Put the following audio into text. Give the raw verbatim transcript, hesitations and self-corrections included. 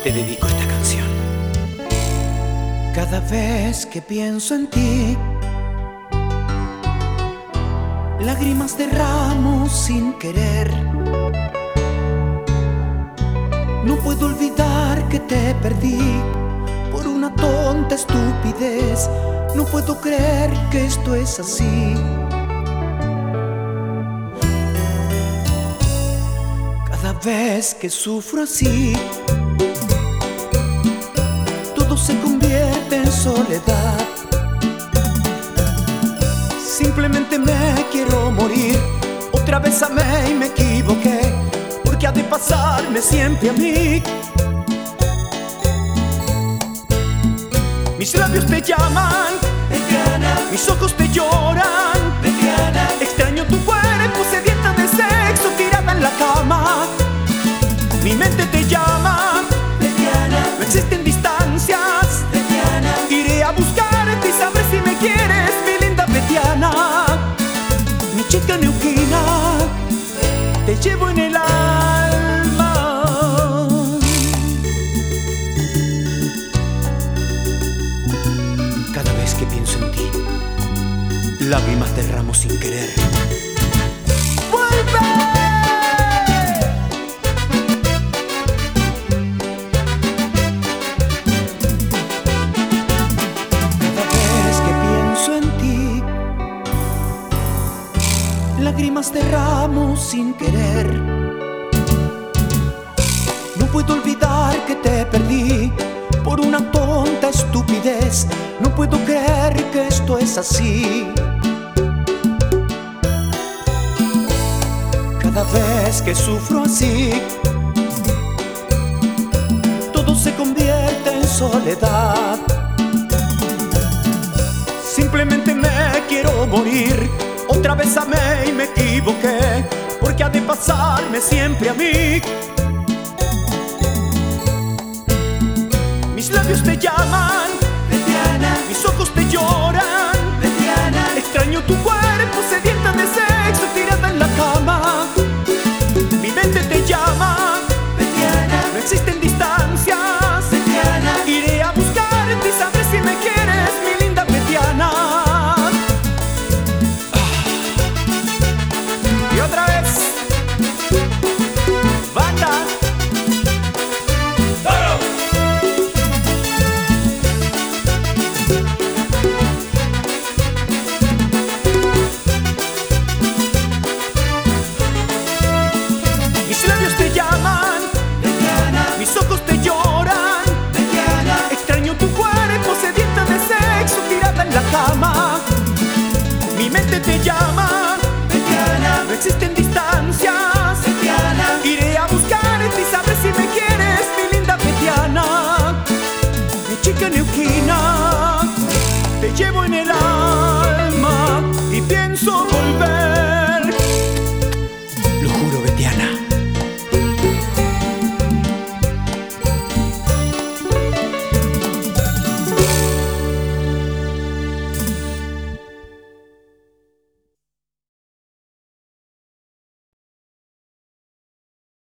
te dedico esta canción. Cada vez que pienso en ti, lágrimas derramo sin querer. No puedo olvidar que te perdí por una tonta estupidez. No puedo creer que esto es así. Cada vez que sufro así, todo se convierte en soledad. Simplemente me quiero morir. Otra vez amé y me equivoqué, porque ha de pasarme siempre a mí. Mis labios te llaman, Betiana. Mis ojos te lloran, Betiana. Extraño tu cuerpo sedienta de sexo, tirada en la cama. Mi mente te llama, Betiana. No existen distancias, Betiana. Iré a buscarte y sabré si me quieres, mi linda Betiana. Mi chica neuquina, te llevo en el alma. Cada vez que pienso en ti, lágrimas derramo sin querer. ¡Vuelve! Lágrimas derramo sin querer. No puedo olvidar que te perdí por una tonta estupidez. No puedo creer que esto es así. Cada vez que sufro así, todo se convierte en soledad. Simplemente me quiero morir. Otra vez amé y me equivoqué, porque ha de pasarme siempre a mí. Mis labios te llaman, Betiana. Mis ojos te lloran, Betiana. Extraño tu cuerpo sedienta de sexo, tirada en la cama. Mi mente te llama, Betiana. No existen distancias, Betiana. Iré a buscarte y sabré si me quieres, mi linda Betiana. Y otra vez, banda. ¡Toro! Mis labios te llaman, Betiana. Mis ojos te lloran, Betiana. Extraño tu cuerpo sedienta de sexo, tirada en la cama. Mi mente te llama, Betiana. No existen distancias, Betiana. Iré a buscarte y sabré si me quieres, mi linda Betiana. Mi chica neuquina, te llevo en el